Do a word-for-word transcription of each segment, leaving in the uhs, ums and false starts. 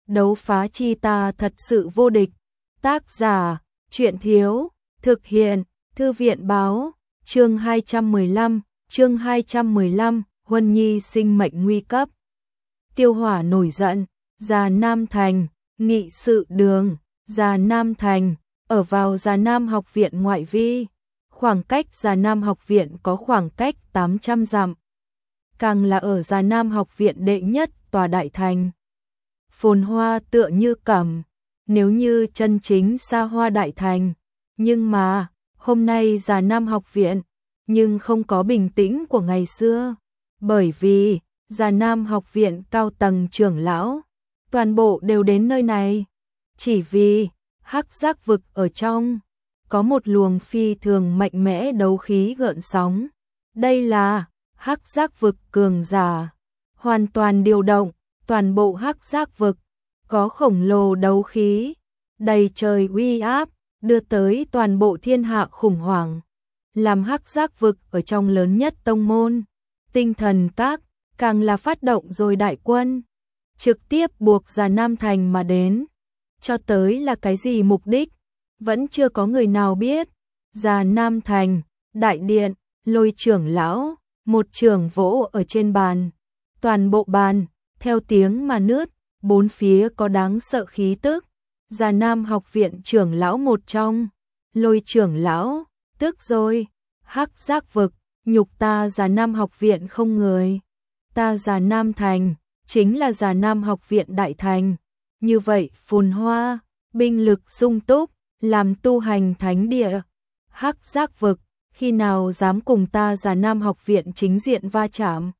đấu phá chi ta thật sự vô địch. Tác giả, truyện thiếu, thực hiện, thư viện báo, chương hai trăm mười lăm, chương hai trăm mười lăm, Huân Nhi sinh mệnh nguy cấp. Tiêu Hỏa nổi giận, Già Nam Thành, nghị sự đường, Già Nam Thành, ở vào Già Nam học viện ngoại vi. Khoảng cách Già Nam học viện có khoảng cách tám trăm dặm. Càng là ở Già Nam học viện đệ nhất tòa đại thành. Phồn hoa tựa như cẩm, nếu như chân chính xa hoa đại thành. Nhưng mà, hôm nay Già Nam học viện, nhưng không có bình tĩnh của ngày xưa. Bởi vì, Già Nam học viện cao tầng trưởng lão, toàn bộ đều đến nơi này. Chỉ vì, hắc giác vực ở trong, có một luồng phi thường mạnh mẽ đấu khí gợn sóng. Đây là hắc giác vực cường giả, hoàn toàn điều động, toàn bộ hắc giác vực, có khổng lồ đấu khí, đầy trời uy áp, đưa tới toàn bộ thiên hạ khủng hoảng. Làm hắc giác vực ở trong lớn nhất tông môn, Tinh Thần Các, càng là phát động rồi đại quân, trực tiếp buộc Già Nam Thành mà đến. Cho tới là cái gì mục đích, vẫn chưa có người nào biết. Già Nam Thành, đại điện, Lôi trưởng lão, một trường vỗ ở trên bàn. Toàn bộ bàn, theo tiếng mà nứt, bốn phía có đáng sợ khí tức. Già Nam học viện trưởng lão một trong, Lôi trưởng lão, tức rồi, hắc giác vực, nhục ta Già Nam học viện không người. Ta Già Nam Thành, chính là Già Nam học viện đại thành. Như vậy phồn hoa, binh lực sung túc, làm tu hành thánh địa. Hắc giác vực, khi nào dám cùng ta Già Nam học viện chính diện va chạm.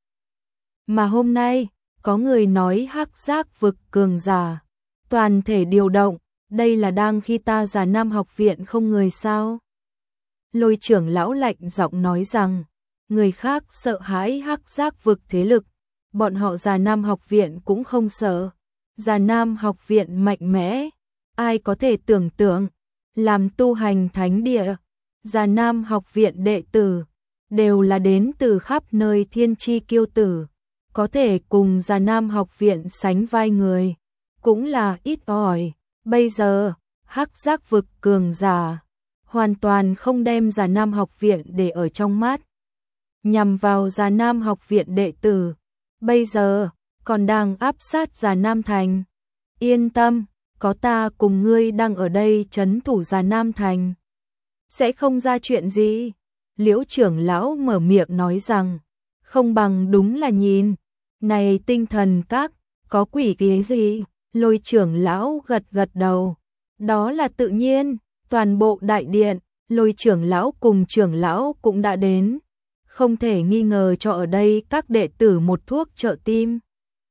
Mà hôm nay, có người nói hắc giác vực cường giả, toàn thể điều động, đây là đang khi ta Già Nam học viện không người sao. Lôi trưởng lão lạnh giọng nói rằng, người khác sợ hãi hắc giác vực thế lực, bọn họ Già Nam học viện cũng không sợ. Già Nam học viện mạnh mẽ, ai có thể tưởng tượng, làm tu hành thánh địa, Già Nam học viện đệ tử, đều là đến từ khắp nơi thiên chi kiêu tử, có thể cùng Già Nam học viện sánh vai người, cũng là ít ỏi. Bây giờ, hắc giác vực cường giả, hoàn toàn không đem Già Nam học viện để ở trong mắt. Nhằm vào Già Nam học viện đệ tử, bây giờ, còn đang áp sát Già Nam Thành. Yên tâm, có ta cùng ngươi đang ở đây trấn thủ Già Nam Thành, sẽ không ra chuyện gì. Liễu trưởng lão mở miệng nói rằng, không bằng đúng là nhìn, này Tinh Thần Các, có quỷ kế gì? Lôi trưởng lão gật gật đầu, đó là tự nhiên. Toàn bộ đại điện, Lôi trưởng lão cùng trưởng lão cũng đã đến, không thể nghi ngờ cho ở đây các đệ tử một thuốc trợ tim.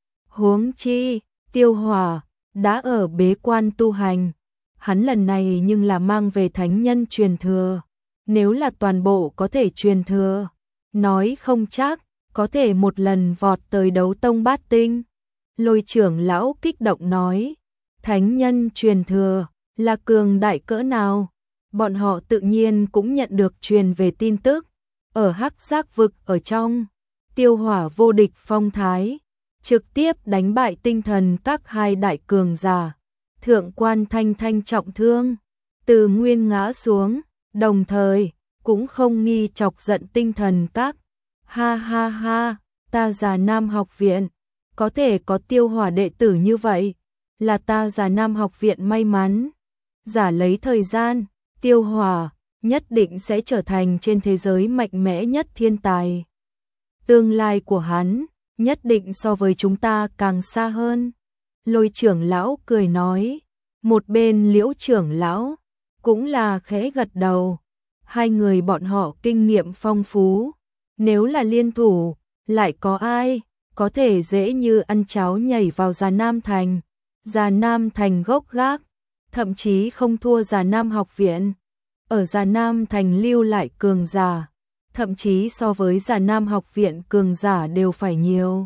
Huống chi, Tiêu Hỏa đã ở bế quan tu hành, hắn lần này nhưng là mang về thánh nhân truyền thừa, nếu là toàn bộ có thể truyền thừa, nói không chắc có thể một lần vọt tới đấu tông bát tinh. Lôi trưởng lão kích động nói, thánh nhân truyền thừa là cường đại cỡ nào, bọn họ tự nhiên cũng nhận được truyền về tin tức. Ở hắc giác vực ở trong, Tiêu Hỏa vô địch phong thái, trực tiếp đánh bại Tinh Thần Các hai đại cường giả. Thượng quan Thanh Thanh trọng thương, từ nguyên ngã xuống, đồng thời cũng không nghi chọc giận Tinh Thần Các. Ha ha ha, ta Già Nam học viện, có thể có Tiêu Hỏa đệ tử như vậy, là ta Già Nam học viện may mắn. Giả lấy thời gian, Tiêu Hỏa nhất định sẽ trở thành trên thế giới mạnh mẽ nhất thiên tài. Tương lai của hắn nhất định so với chúng ta càng xa hơn. Lôi trưởng lão cười nói, một bên Liễu trưởng lão cũng là khẽ gật đầu. Hai người bọn họ kinh nghiệm phong phú, nếu là liên thủ, lại có ai có thể dễ như ăn cháo nhảy vào Già Nam Thành. Già Nam Thành gốc gác, thậm chí không thua Già Nam học viện. Ở Già Nam Thành lưu lại cường giả, thậm chí so với Già Nam học viện cường giả đều phải nhiều.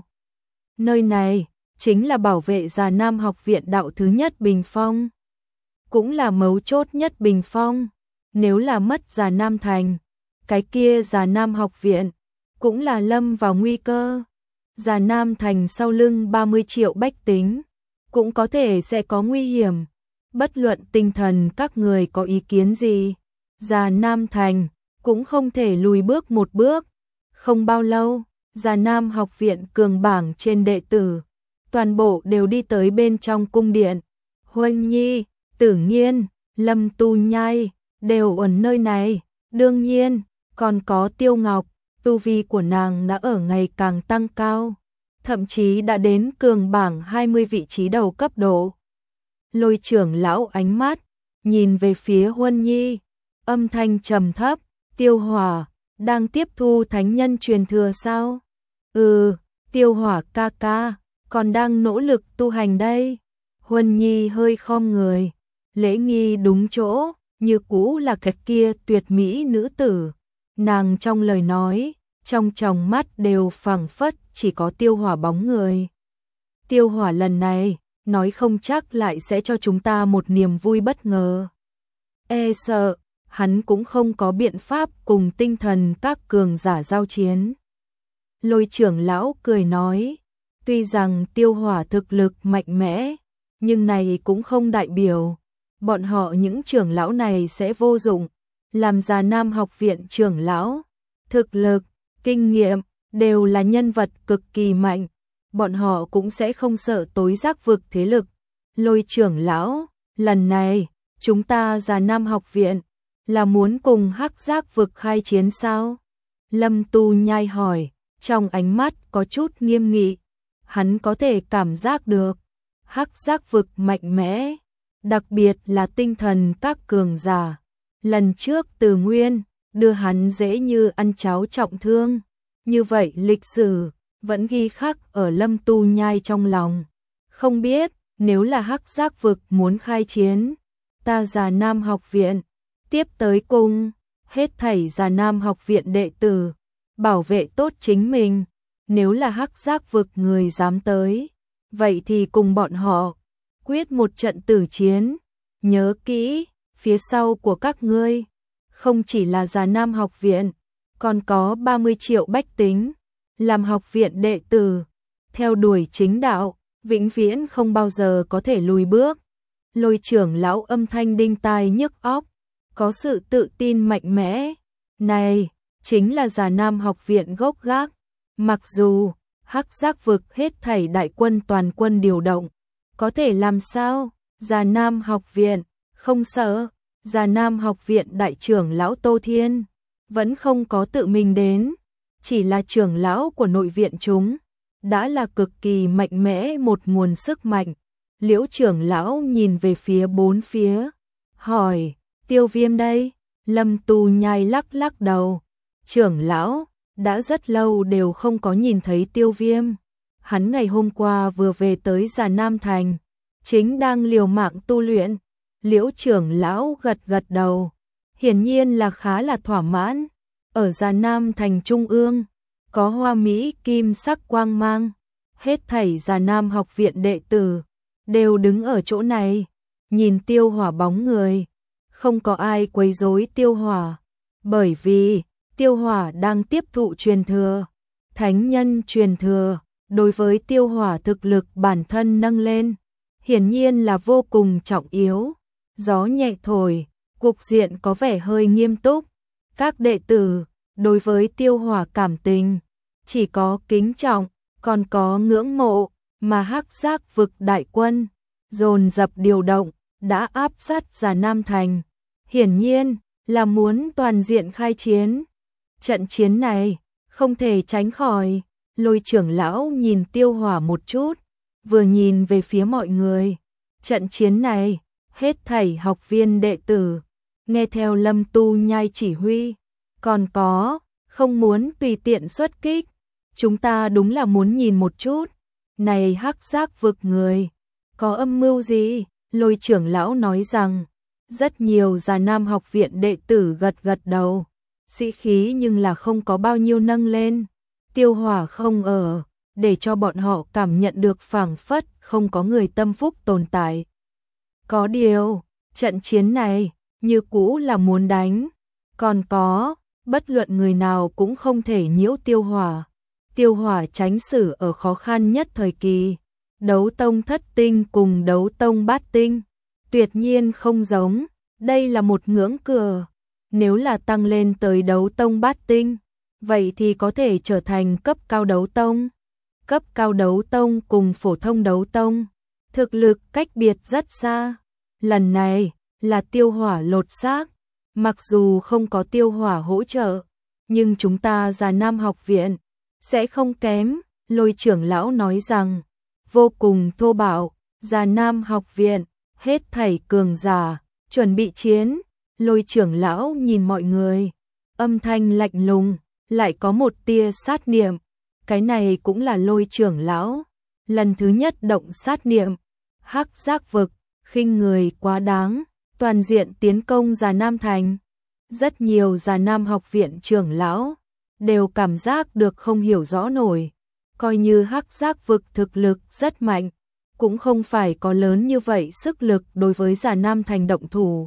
Nơi này chính là bảo vệ Già Nam học viện đạo thứ nhất bình phong, cũng là mấu chốt nhất bình phong. Nếu là mất Già Nam Thành, cái kia Già Nam học viện cũng là lâm vào nguy cơ. Già Nam Thành sau lưng ba mươi triệu bách tính, cũng có thể sẽ có nguy hiểm. Bất luận tinh thần các người có ý kiến gì, Già Nam Thành cũng không thể lùi bước một bước. Không bao lâu, Già Nam học viện cường bảng trên đệ tử, toàn bộ đều đi tới bên trong cung điện. Huân Nhi, Tử Nghiên, Lâm Tu Nhai đều ở nơi này, đương nhiên, còn có Tiêu Ngọc, tu vi của nàng đã ở ngày càng tăng cao, thậm chí đã đến cường bảng hai mươi vị trí đầu cấp độ. Lôi trưởng lão ánh mắt nhìn về phía Huân Nhi, âm thanh trầm thấp, Tiêu Hỏa đang tiếp thu thánh nhân truyền thừa sao? Ừ, Tiêu Hỏa ca ca, còn đang nỗ lực tu hành đây. Huân Nhi hơi khom người, lễ nghi đúng chỗ, như cũ là cái kia tuyệt mỹ nữ tử. Nàng trong lời nói, trong tròng mắt đều phảng phất chỉ có Tiêu Hỏa bóng người. Tiêu Hỏa lần này, nói không chắc lại sẽ cho chúng ta một niềm vui bất ngờ. E sợ, hắn cũng không có biện pháp cùng tinh thần các cường giả giao chiến. Lôi trưởng lão cười nói, tuy rằng Tiêu Hỏa thực lực mạnh mẽ, nhưng này cũng không đại biểu bọn họ những trưởng lão này sẽ vô dụng. Làm Già Nam học viện trưởng lão, thực lực, kinh nghiệm đều là nhân vật cực kỳ mạnh, bọn họ cũng sẽ không sợ tối giác vực thế lực. Lôi trưởng lão, lần này chúng ta Già Nam học viện là muốn cùng Hắc Giác vực khai chiến sao? Lâm Tu Nhai hỏi, trong ánh mắt có chút nghiêm nghị. Hắn có thể cảm giác được Hắc Giác vực mạnh mẽ, đặc biệt là tinh thần các cường giả. Lần trước Từ Nguyên đưa hắn dễ như ăn cháo trọng thương, như vậy lịch sử vẫn ghi khắc ở Lâm Tu Nhai trong lòng. Không biết nếu là Hắc Giác vực muốn khai chiến, ta Già Nam học viện tiếp tới cung, hết thảy Già Nam học viện đệ tử bảo vệ tốt chính mình. Nếu là Hắc Giác vực người dám tới, vậy thì cùng bọn họ quyết một trận tử chiến. Nhớ kỹ, phía sau của các ngươi không chỉ là Già Nam học viện, còn có ba mươi triệu bách tính làm học viện đệ tử, theo đuổi chính đạo, vĩnh viễn không bao giờ có thể lùi bước. Lôi trưởng lão âm thanh đinh tai nhức óc, có sự tự tin mạnh mẽ. Này, chính là Già Nam học viện gốc gác. Mặc dù Hắc Giác vực hết thảy đại quân toàn quân điều động, có thể làm sao? Già Nam học viện không sợ. Già Nam học viện đại trưởng lão Tô Thiên vẫn không có tự mình đến, chỉ là trưởng lão của nội viện chúng, đã là cực kỳ mạnh mẽ một nguồn sức mạnh. Liễu trưởng lão nhìn về phía bốn phía, hỏi, Tiêu Viêm đây? Lâm Tu Nhai lắc lắc đầu, trưởng lão, đã rất lâu đều không có nhìn thấy Tiêu Viêm. Hắn ngày hôm qua vừa về tới Già Nam Thành, chính đang liều mạng tu luyện. Liễu trưởng lão gật gật đầu, hiển nhiên là khá là thỏa mãn. Ở Già Nam Thành Trung ương, có hoa mỹ kim sắc quang mang, hết thảy Già Nam học viện đệ tử đều đứng ở chỗ này, nhìn Tiêu Hỏa bóng người. Không có ai quấy rối Tiêu Hỏa, bởi vì Tiêu Hỏa đang tiếp thụ truyền thừa, thánh nhân truyền thừa, đối với Tiêu Hỏa thực lực bản thân nâng lên, hiển nhiên là vô cùng trọng yếu. Gió nhẹ thổi, cục diện có vẻ hơi nghiêm túc. Các đệ tử đối với Tiêu Hỏa cảm tình chỉ có kính trọng, còn có ngưỡng mộ, mà Hắc Giác vực đại quân dồn dập điều động, đã áp sát Già Nam Thành, hiển nhiên là muốn toàn diện khai chiến. Trận chiến này không thể tránh khỏi. Lôi trưởng lão nhìn Tiêu Hỏa một chút, vừa nhìn về phía mọi người. Trận chiến này, hết thảy học viên đệ tử nghe theo Lâm Tu Nhai chỉ huy, còn có không muốn tùy tiện xuất kích. Chúng ta đúng là muốn nhìn một chút, này Hắc Giác vực người có âm mưu gì? Lôi trưởng lão nói rằng, rất nhiều Già Nam học viện đệ tử gật gật đầu, sĩ khí nhưng là không có bao nhiêu nâng lên. Tiêu Hỏa không ở, để cho bọn họ cảm nhận được phảng phất không có người tâm phúc tồn tại. Có điều, trận chiến này như cũ là muốn đánh, còn có, bất luận người nào cũng không thể nhiễu Tiêu Hỏa. Tiêu Hỏa tránh xử ở khó khăn nhất thời kỳ, Đấu tông thất tinh cùng đấu tông bát tinh, tuyệt nhiên không giống, đây là một ngưỡng cửa. Nếu là tăng lên tới đấu tông bát tinh, vậy thì có thể trở thành cấp cao đấu tông. Cấp cao đấu tông cùng phổ thông đấu tông, thực lực cách biệt rất xa. Lần này là tiêu hỏa lột xác, mặc dù không có tiêu hỏa hỗ trợ, nhưng chúng ta Già Nam học viện sẽ không kém. Lôi trưởng lão nói rằng, vô cùng thô bạo, Già Nam học viện, hết thảy cường giả, chuẩn bị chiến. Lôi trưởng lão nhìn mọi người, âm thanh lạnh lùng, lại có một tia sát niệm. Cái này cũng là lôi trưởng lão lần thứ nhất động sát niệm. Hắc giác vực, khinh người quá đáng, toàn diện tiến công Già Nam thành. Rất nhiều Già Nam học viện trưởng lão đều cảm giác được không hiểu rõ nổi. Coi như hắc giác vực thực lực rất mạnh, cũng không phải có lớn như vậy sức lực đối với Già Nam thành động thủ.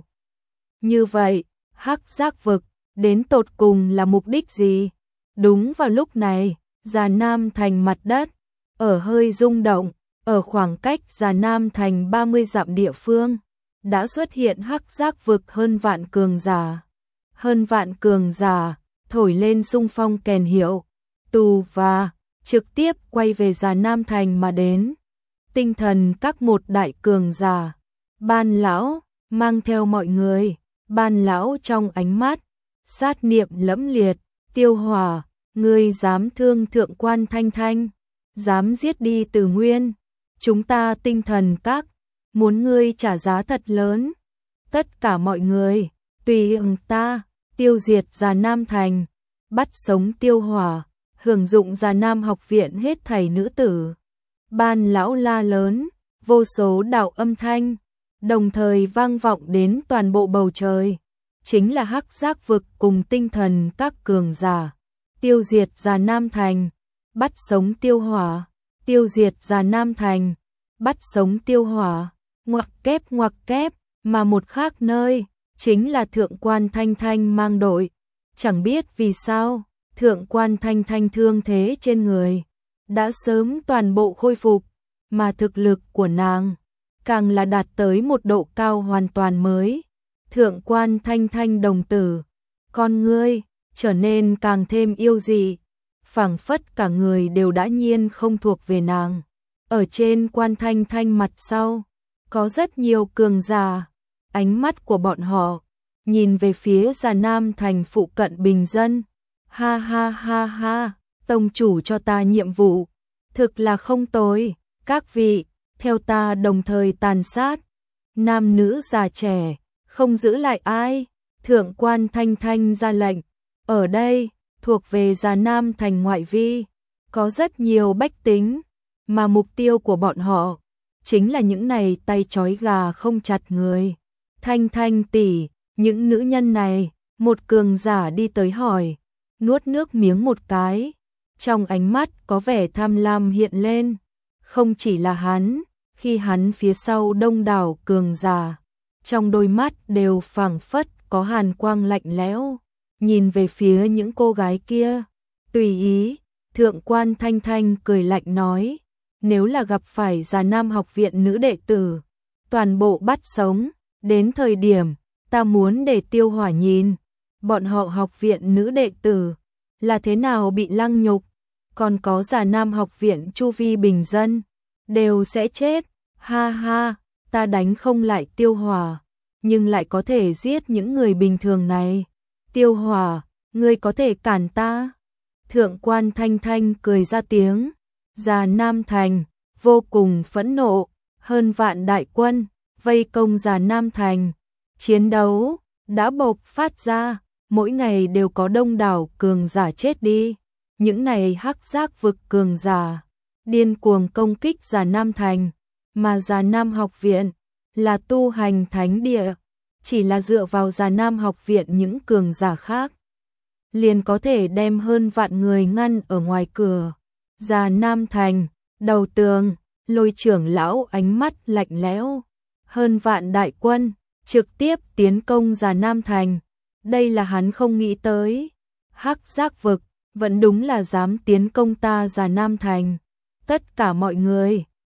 Như vậy, hắc giác vực đến tột cùng là mục đích gì? Đúng vào lúc này, Già Nam thành mặt đất ở hơi rung động, ở khoảng cách Già Nam thành ba mươi dặm địa phương, đã xuất hiện hắc giác vực hơn vạn cường giả. Hơn vạn cường giả thổi lên xung phong kèn hiệu, tù và trực tiếp quay về Già Nam thành mà đến. Tinh thần các một đại cường giả, Ban lão mang theo mọi người. Ban lão trong ánh mắt sát niệm lẫm liệt, Tiêu Hỏa, ngươi dám thương thượng quan Thanh Thanh, dám giết đi Từ Nguyên, chúng ta tinh thần các muốn ngươi trả giá thật lớn. Tất cả mọi người, tùy ứng ta, tiêu diệt Già Nam thành, bắt sống Tiêu Hỏa, hưởng dụng Già Nam học viện hết thảy nữ tử. Ban lão la lớn, vô số đạo âm thanh đồng thời vang vọng đến toàn bộ bầu trời, chính là hắc giác vực cùng tinh thần các cường giả. Tiêu diệt Già Nam thành, bắt sống Tiêu Hỏa, tiêu diệt Già Nam thành, bắt sống Tiêu Hỏa, ngoặc kép ngoặc kép, mà một khác nơi, chính là Thượng quan Thanh Thanh mang đội. Chẳng biết vì sao, Thượng quan Thanh Thanh thương thế trên người đã sớm toàn bộ khôi phục, mà thực lực của nàng càng là đạt tới một độ cao hoàn toàn mới. Thượng quan Thanh Thanh đồng tử, con ngươi trở nên càng thêm yêu dị, phảng phất cả người đều đã nhiên không thuộc về nàng. Ở trên quan Thanh Thanh mặt sau, có rất nhiều cường giả, ánh mắt của bọn họ nhìn về phía Già Nam thành phụ cận bình dân. Ha ha ha ha, tông chủ cho ta nhiệm vụ, thực là không tồi, các vị, theo ta đồng thời tàn sát, nam nữ già trẻ, không giữ lại ai. Thượng quan Thanh Thanh ra lệnh, ở đây, thuộc về Già Nam thành ngoại vi, có rất nhiều bách tính, mà mục tiêu của bọn họ chính là những này tay trói gà không chặt người. Thanh Thanh tỷ, những nữ nhân này, một cường giả đi tới hỏi, nuốt nước miếng một cái, trong ánh mắt có vẻ tham lam hiện lên. Không chỉ là hắn, khi hắn phía sau đông đảo cường giả, trong đôi mắt đều phảng phất có hàn quang lạnh lẽo, nhìn về phía những cô gái kia. Tùy ý, Thượng quan Thanh Thanh cười lạnh nói, nếu là gặp phải Già Nam học viện nữ đệ tử, toàn bộ bắt sống, đến thời điểm ta muốn để Tiêu Hỏa nhìn, bọn họ học viện nữ đệ tử là thế nào bị lăng nhục, còn có Già Nam học viện chu vi bình dân đều sẽ chết. Ha ha, ta đánh không lại Tiêu Hỏa, nhưng lại có thể giết những người bình thường này. Tiêu Hỏa, ngươi có thể cản ta? Thượng quan Thanh Thanh cười ra tiếng. Già Nam thành vô cùng phẫn nộ, hơn vạn đại quân vây công Già Nam thành, chiến đấu đã bộc phát ra, mỗi ngày đều có đông đảo cường giả chết đi. Những này hắc giác vực cường giả điên cuồng công kích Già Nam thành, mà Già Nam học viện là tu hành thánh địa, chỉ là dựa vào Già Nam học viện những cường giả khác liền có thể đem hơn vạn người ngăn ở ngoài cửa. Già Nam thành, đầu tường, Lôi trưởng lão ánh mắt lạnh lẽo, hơn vạn đại quân trực tiếp tiến công Già Nam thành, đây là hắn không nghĩ tới. Hắc giác vực vẫn đúng là dám tiến công ta Già Nam thành. Tất cả mọi người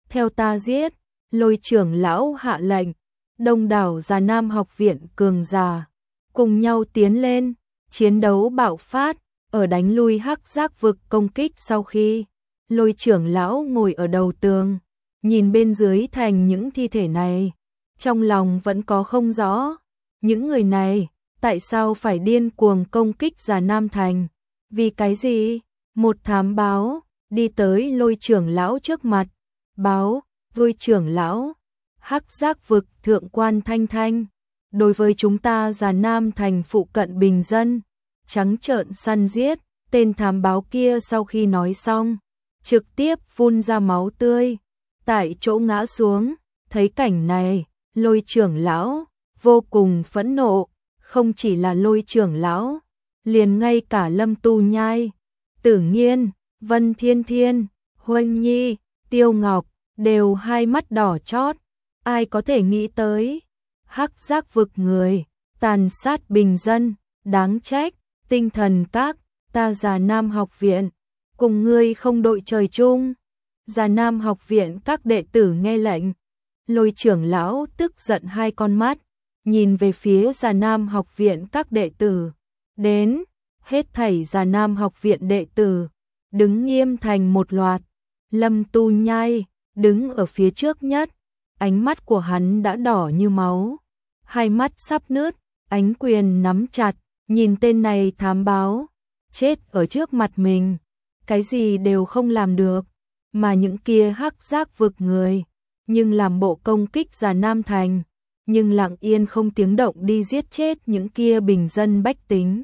theo ta giết. Lôi trưởng lão hạ lệnh, đông đảo già nam học viện cường giả cùng nhau tiến lên, chiến đấu bạo phát, ở đánh lui hắc giác vực công kích sau khi Lôi trưởng lão ngồi ở đầu tường, nhìn bên dưới thành những thi thể này, trong lòng vẫn có không rõ, những người này tại sao phải điên cuồng công kích già nam thành, vì cái gì? Một thám báo đi tới Lôi trưởng lão trước mặt, báo: Lôi trưởng lão, hắc giác vực thượng quan Thanh Thanh đối với chúng ta già nam thành phụ cận bình dân trắng trợn săn giết. Tên thám báo kia sau khi nói xong, trực tiếp phun ra máu tươi, tại chỗ ngã xuống. Thấy cảnh này, Lôi trưởng lão vô cùng phẫn nộ, không chỉ là Lôi trưởng lão, liền ngay cả Lâm Tu Nhai, Tử Nghiên, Vân Thiên Thiên, Huân Nhi, Tiêu Ngọc đều hai mắt đỏ chót. Ai có thể nghĩ tới, hắc giác vực người tàn sát bình dân, đáng trách. Tinh thần các, ta già nam học viện cùng ngươi không đội trời chung. Già nam học viện các đệ tử nghe lệnh. Lôi trưởng lão tức giận hai con mắt, nhìn về phía già nam học viện các đệ tử. Đến, hết thảy già nam học viện đệ tử đứng nghiêm thành một loạt. Lâm Tu Nhai đứng ở phía trước nhất, ánh mắt của hắn đã đỏ như máu, hai mắt sắp nứt, ánh quyền nắm chặt, nhìn tên này thám báo chết ở trước mặt mình, cái gì đều không làm được, mà những kia hắc giác vực người nhưng làm bộ công kích già nam thành, nhưng lặng yên không tiếng động đi giết chết những kia bình dân bách tính.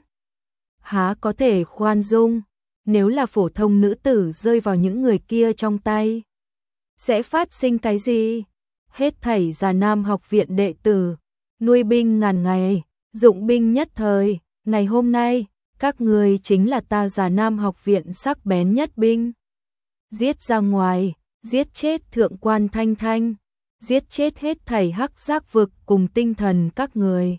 Há có thể khoan dung, nếu là phổ thông nữ tử rơi vào những người kia trong tay, sẽ phát sinh cái gì? Hết thảy già nam học viện đệ tử, nuôi binh ngàn ngày, dụng binh nhất thời, ngày hôm nay, các người chính là ta già nam học viện sắc bén nhất binh. Giết ra ngoài, giết chết thượng quan Thanh Thanh, giết chết hết thảy hắc giác vực cùng tinh thần các người.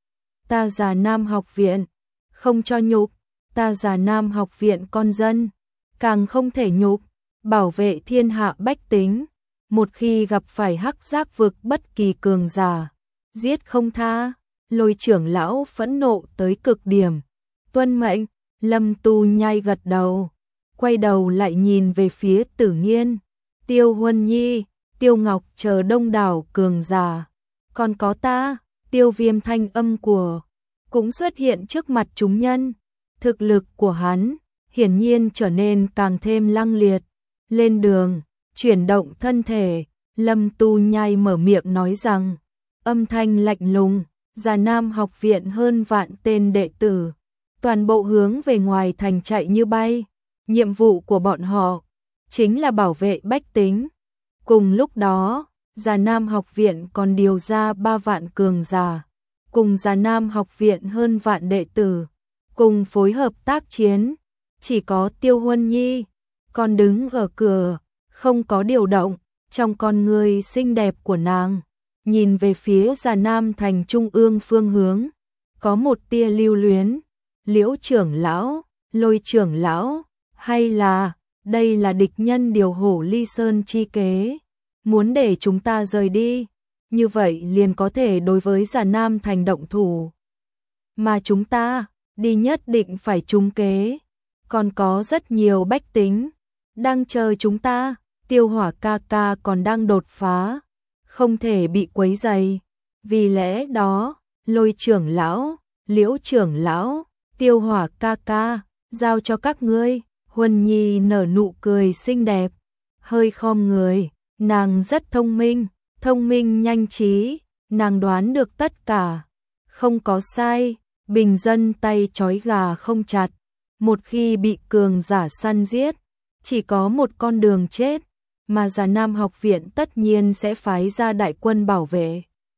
Ta già nam học viện, không cho nhục, ta già nam học viện con dân, càng không thể nhục, bảo vệ thiên hạ bách tính. Một khi gặp phải hắc giác vực bất kỳ cường giả, giết không tha. Lôi trưởng lão phẫn nộ tới cực điểm, tuân mệnh. Lâm Tu Nhai gật đầu, quay đầu lại nhìn về phía Tử Nghiên, Tiêu Huân Nhi, Tiêu Ngọc chờ đông đảo cường giả. Còn có ta, Tiêu Viêm thanh âm của cũng xuất hiện trước mặt chúng nhân. Thực lực của hắn hiển nhiên trở nên càng thêm lăng liệt. Lên đường, chuyển động thân thể, Lâm Tu Nhai mở miệng nói rằng, âm thanh lạnh lùng, già nam học viện hơn vạn tên đệ tử, toàn bộ hướng về ngoài thành chạy như bay. Nhiệm vụ của bọn họ chính là bảo vệ bách tính. Cùng lúc đó, già nam học viện còn điều ra ba vạn cường giả, cùng già nam học viện hơn vạn đệ tử, cùng phối hợp tác chiến. Chỉ có Tiêu Huân Nhi còn đứng ở cửa, không có điều động. Trong con người xinh đẹp của nàng, nhìn về phía già nam thành trung ương phương hướng, có một tia lưu luyến. Liễu trưởng lão, Lôi trưởng lão, hay là đây là địch nhân điều hổ ly sơn chi kế, muốn để chúng ta rời đi, như vậy liền có thể đối với già nam thành động thủ, mà chúng ta đi nhất định phải trúng kế. Còn có rất nhiều bách tính đang chờ chúng ta. Tiêu Hỏa ca ca còn đang đột phá, không thể bị quấy rầy. Vì lẽ đó, Lôi trưởng lão, Liễu trưởng lão, Tiêu Hỏa ca ca, giao cho các ngươi. Huân Nhi nở nụ cười xinh đẹp, hơi khom người, nàng rất thông minh, thông minh nhanh trí, nàng đoán được tất cả, không có sai. Bình dân tay trói gà không chặt, một khi bị cường giả săn giết, chỉ có một con đường chết, mà già nam học viện tất nhiên sẽ phái ra đại quân bảo vệ.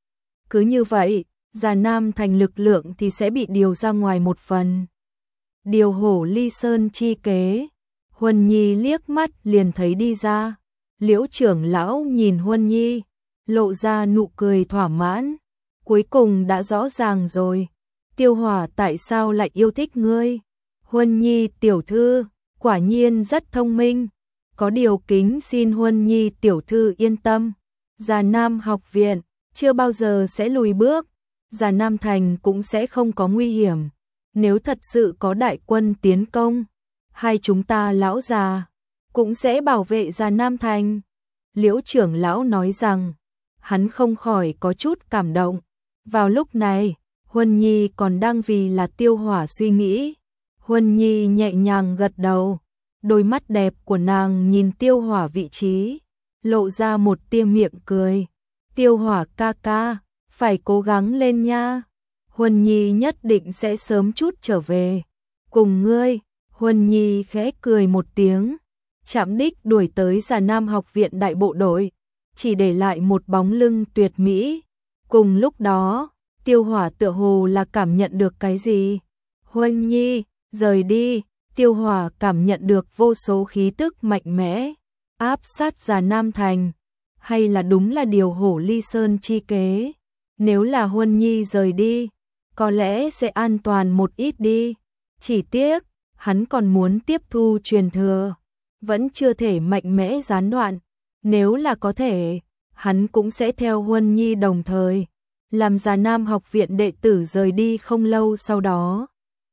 Cứ như vậy, già nam thành lực lượng thì sẽ bị điều ra ngoài một phần. Điều hổ ly sơn chi kế, Huân Nhi liếc mắt liền thấy đi ra. Liễu trưởng lão nhìn Huân Nhi, lộ ra nụ cười thỏa mãn. Cuối cùng đã rõ ràng rồi, Tiêu Hỏa tại sao lại yêu thích ngươi. Huân Nhi tiểu thư, quả nhiên rất thông minh. có điều kính xin Huân Nhi tiểu thư yên tâm, Già Nam học viện chưa bao giờ sẽ lùi bước, Già Nam thành cũng sẽ không có nguy hiểm. Nếu thật sự có đại quân tiến công, hai chúng ta lão già cũng sẽ bảo vệ Già Nam thành. Liễu trưởng lão nói rằng, hắn không khỏi có chút cảm động. Vào lúc này, Huân Nhi còn đang vì là Tiêu Hỏa suy nghĩ. Huân Nhi nhẹ nhàng gật đầu, đôi mắt đẹp của nàng nhìn Tiêu Hỏa vị trí, lộ ra một tia miệng cười. Tiêu Hỏa ca ca, phải cố gắng lên nha. Huân Nhi nhất định sẽ sớm chút trở về. Cùng ngươi, Huân Nhi khẽ cười một tiếng, chạm đích đuổi tới Già Nam học viện đại bộ đội, chỉ để lại một bóng lưng tuyệt mỹ. Cùng lúc đó, Tiêu Hỏa tựa hồ là cảm nhận được cái gì. Huân Nhi, rời đi. Tiêu Hỏa cảm nhận được vô số khí tức mạnh mẽ, áp sát Già Nam thành. Hay là đúng là điều Hổ Ly Sơn chi kế. Nếu là Huân Nhi rời đi, có lẽ sẽ an toàn một ít đi. Chỉ tiếc, hắn còn muốn tiếp thu truyền thừa, vẫn chưa thể mạnh mẽ gián đoạn. Nếu là có thể, hắn cũng sẽ theo Huân Nhi đồng thời, làm Già Nam học viện đệ tử rời đi không lâu sau đó.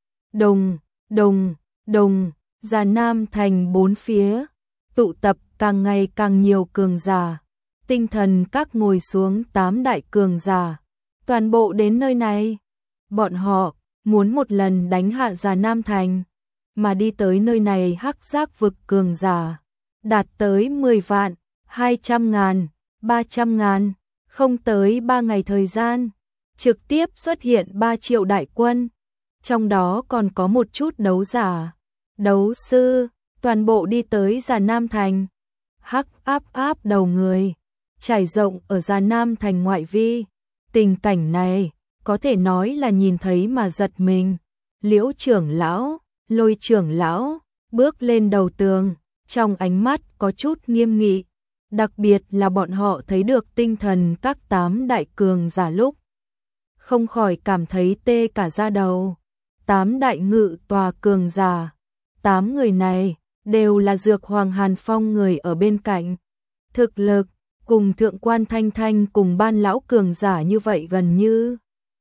Đồng, đồng, đồng, Già Nam thành bốn phía, tụ tập càng ngày càng nhiều cường giả. Tinh thần các ngồi xuống tám đại cường giả, toàn bộ đến nơi này. Bọn họ muốn một lần đánh hạ Già Nam thành, mà đi tới nơi này hắc giác vực cường giả, đạt tới mười vạn, hai trăm ngàn, ba trăm ngàn, không tới ba ngày thời gian, trực tiếp xuất hiện ba triệu đại quân, trong đó còn có một chút đấu giả, đấu sư, toàn bộ đi tới Già Nam thành. Hắc áp áp đầu người, trải rộng ở Già Nam thành ngoại vi. Tình cảnh này, có thể nói là nhìn thấy mà giật mình. Liễu trưởng lão, Lôi trưởng lão, bước lên đầu tường, trong ánh mắt có chút nghiêm nghị. Đặc biệt là bọn họ thấy được tinh thần các tám đại cường giả lúc, không khỏi cảm thấy tê cả da đầu. Tám đại ngự tòa cường giả, tám người này đều là Dược Hoàng Hàn Phong người ở bên cạnh. Thực lực cùng Thượng quan Thanh Thanh cùng Ban lão cường giả như vậy gần như.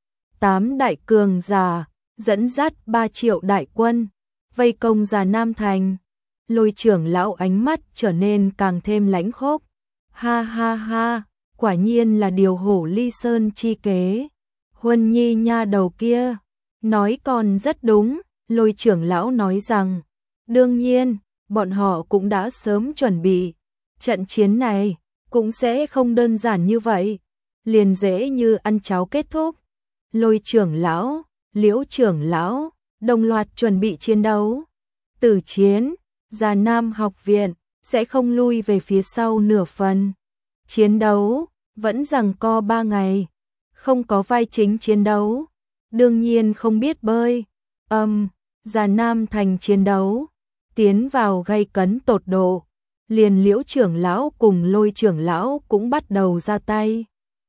Tám đại cường giả dẫn dắt ba triệu đại quân, vây công Già Nam thành. Lôi trưởng lão ánh mắt trở nên càng thêm lãnh khốc. Ha ha ha, quả nhiên là điều Hổ Ly Sơn chi kế. Huân Nhi nha đầu kia, nói còn rất đúng. Lôi trưởng lão nói rằng, đương nhiên, bọn họ cũng đã sớm chuẩn bị. Trận chiến này cũng sẽ không đơn giản như vậy, liền dễ như ăn cháo kết thúc. Lôi trưởng lão, Liễu trưởng lão, đồng loạt chuẩn bị chiến đấu. Tử chiến, Già Nam học viện sẽ không lui về phía sau nửa phần. Chiến đấu vẫn giằng co ba ngày, không có vai chính chiến đấu, đương nhiên không biết bơi. Âm, um, Già Nam thành chiến đấu, tiến vào gay cấn tột độ. Liền Liễu trưởng lão cùng Lôi trưởng lão cũng bắt đầu ra tay.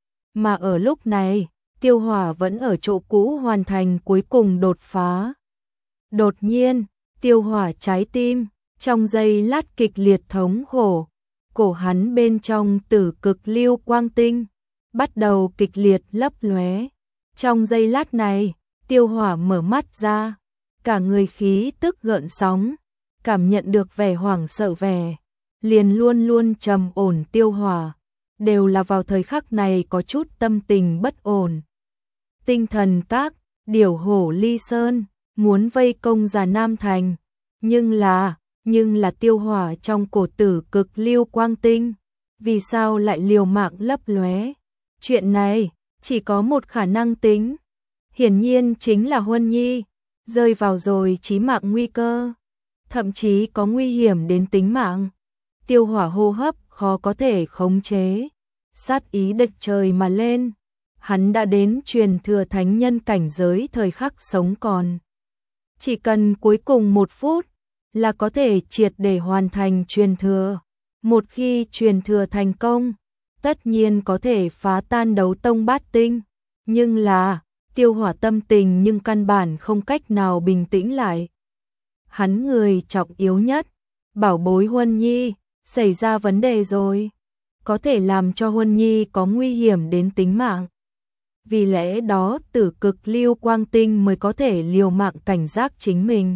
Mà ở lúc này, Tiêu Hỏa vẫn ở chỗ cũ hoàn thành cuối cùng đột phá. Đột nhiên, Tiêu Hỏa trái tim, trong giây lát kịch liệt thống khổ, cổ hắn bên trong tử cực lưu quang tinh, bắt đầu kịch liệt lấp lóe. Trong giây lát này, Tiêu Hỏa mở mắt ra, cả người khí tức gợn sóng, cảm nhận được vẻ hoảng sợ vẻ. Liền luôn luôn trầm ổn Tiêu Hỏa, đều là vào thời khắc này có chút tâm tình bất ổn. Tinh thần các, điểu Hổ Ly Sơn, muốn vây công Già Nam thành, nhưng là, nhưng là Tiêu Hỏa trong cổ tử cực lưu quang tinh, vì sao lại liều mạng lấp lóe? Chuyện này, chỉ có một khả năng tính, hiển nhiên chính là Huân Nhi, rơi vào rồi chí mạng nguy cơ, thậm chí có nguy hiểm đến tính mạng. Tiêu Hỏa hô hấp khó có thể khống chế, sát ý địch trời mà lên. Hắn đã đến truyền thừa thánh nhân cảnh giới thời khắc sống còn. Chỉ cần cuối cùng một phút là có thể triệt để hoàn thành truyền thừa. Một khi truyền thừa thành công, tất nhiên có thể phá tan đấu tông bát tinh. Nhưng là, Tiêu Hỏa tâm tình nhưng căn bản không cách nào bình tĩnh lại. Hắn người trọng yếu nhất, bảo bối Huân Nhi, xảy ra vấn đề rồi, có thể làm cho Huân Nhi có nguy hiểm đến tính mạng. Vì lẽ đó Tử Cực Lưu Quang Tinh mới có thể liều mạng cảnh giác chính mình.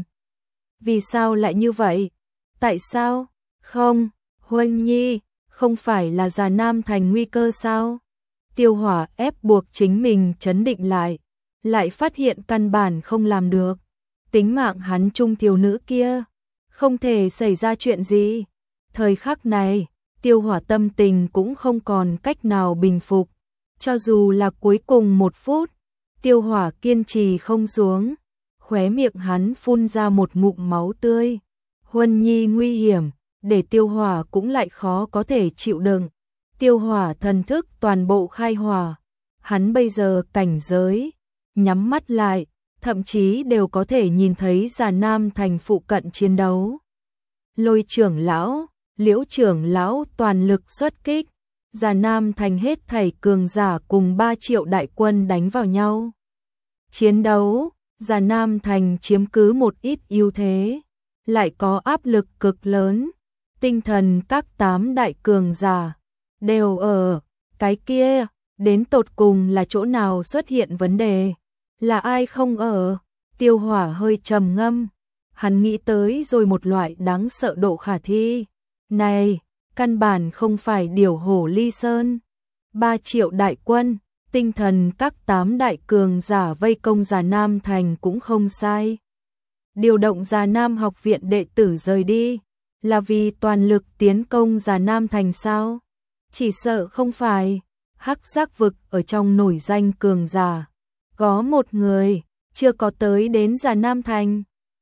Vì sao lại như vậy? Tại sao? Không, Huân Nhi, không phải là Già Nam Thành nguy cơ sao? Tiêu Hỏa ép buộc chính mình trấn định lại, lại phát hiện căn bản không làm được. Tính mạng hắn trung thiếu nữ kia, không thể xảy ra chuyện gì. Thời khắc này, Tiêu Hỏa tâm tình cũng không còn cách nào bình phục. Cho dù là cuối cùng một phút, Tiêu Hỏa kiên trì không xuống, khóe miệng hắn phun ra một ngụm máu tươi. Huân Nhi nguy hiểm, để Tiêu Hỏa cũng lại khó có thể chịu đựng. Tiêu Hỏa thần thức toàn bộ khai hỏa, hắn bây giờ cảnh giới, nhắm mắt lại, thậm chí đều có thể nhìn thấy Già Nam Thành phụ cận chiến đấu. Lôi trưởng lão, Liễu trưởng lão toàn lực xuất kích, Già Nam Thành hết thảy cường giả cùng ba triệu đại quân đánh vào nhau. Chiến đấu, Già Nam Thành chiếm cứ một ít ưu thế, lại có áp lực cực lớn. Tinh thần các tám đại cường giả đều ở cái kia, đến tột cùng là chỗ nào xuất hiện vấn đề, là ai không ở? Tiêu Hỏa hơi trầm ngâm, hắn nghĩ tới rồi một loại đáng sợ độ khả thi. Này, căn bản không phải điều hổ ly sơn. Ba triệu đại quân, tinh thần các tám đại cường giả vây công Già Nam Thành cũng không sai. Điều động Già Nam học viện đệ tử rời đi, là vì toàn lực tiến công Già Nam Thành sao? Chỉ sợ không phải. Hắc Giác vực ở trong nổi danh cường giả, có một người chưa có tới đến Già Nam Thành.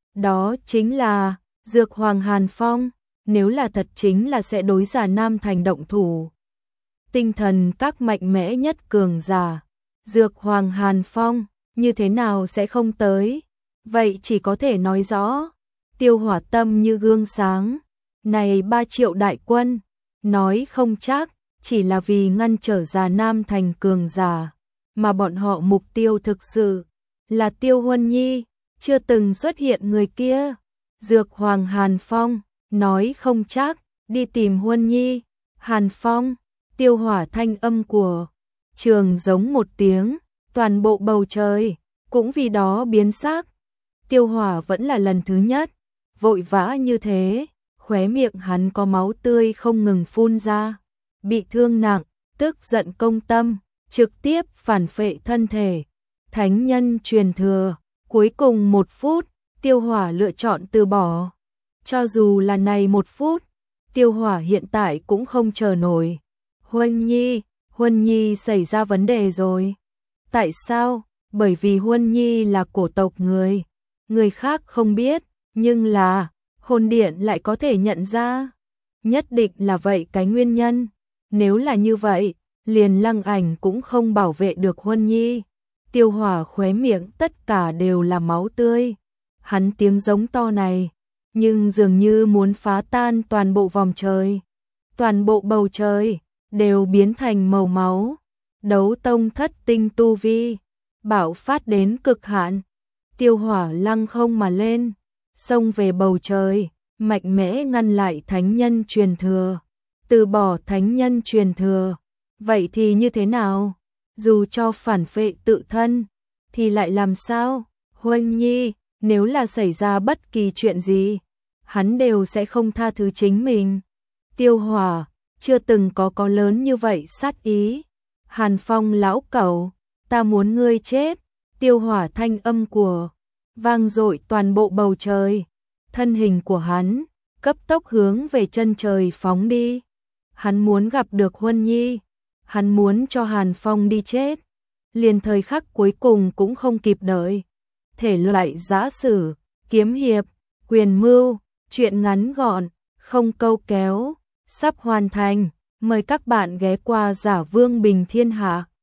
Đó chính là Dược Hoàng Hàn Phong. Nếu là thật chính là sẽ đối Già Nam Thành động thủ. Tinh thần các mạnh mẽ nhất cường giả, Dược Hoàng Hàn Phong, như thế nào sẽ không tới? Vậy chỉ có thể nói rõ, Tiêu Hỏa tâm như gương sáng. Này ba triệu đại quân, nói không chắc, chỉ là vì ngăn trở Già Nam Thành cường giả, mà bọn họ mục tiêu thực sự là Tiêu Huân Nhi, chưa từng xuất hiện người kia. Dược Hoàng Hàn Phong, nói không chắc, đi tìm Huân Nhi. Hàn Phong, Tiêu Hỏa thanh âm của trường giống một tiếng, toàn bộ bầu trời cũng vì đó biến sắc. Tiêu Hỏa vẫn là lần thứ nhất vội vã như thế, khóe miệng hắn có máu tươi không ngừng phun ra. Bị thương nặng, tức giận công tâm, trực tiếp phản phệ thân thể. Thánh nhân truyền thừa, cuối cùng một phút, Tiêu Hỏa lựa chọn từ bỏ. Cho dù là này một phút, Tiêu Hỏa hiện tại cũng không chờ nổi. Huân Nhi, Huân Nhi xảy ra vấn đề rồi. Tại sao? Bởi vì Huân Nhi là cổ tộc người. Người khác không biết, nhưng là hồn điện lại có thể nhận ra. Nhất định là vậy cái nguyên nhân. Nếu là như vậy, liền Lăng Ảnh cũng không bảo vệ được Huân Nhi. Tiêu Hỏa khóe miệng tất cả đều là máu tươi. Hắn tiếng giống to này, nhưng dường như muốn phá tan toàn bộ vòng trời. Toàn bộ bầu trời đều biến thành màu máu. Đấu tông thất tinh tu vi, bạo phát đến cực hạn. Tiêu Hỏa lăng không mà lên, xông về bầu trời, mạnh mẽ ngăn lại thánh nhân truyền thừa. Từ bỏ thánh nhân truyền thừa, vậy thì như thế nào? Dù cho phản phệ tự thân, thì lại làm sao? Huân Nhi, nếu là xảy ra bất kỳ chuyện gì, hắn đều sẽ không tha thứ chính mình. Tiêu Hỏa, chưa từng có có lớn như vậy sát ý. Hàn Phong lão cẩu, ta muốn ngươi chết. Tiêu Hỏa thanh âm của vang dội toàn bộ bầu trời. Thân hình của hắn cấp tốc hướng về chân trời phóng đi. Hắn muốn gặp được Huân Nhi, hắn muốn cho Hàn Phong đi chết. Liền thời khắc cuối cùng cũng không kịp đợi. Thể loại giã sử, kiếm hiệp, quyền mưu, truyện ngắn gọn, không câu kéo, sắp hoàn thành. Mời các bạn ghé qua Giả Vương Bình Thiên Hạ.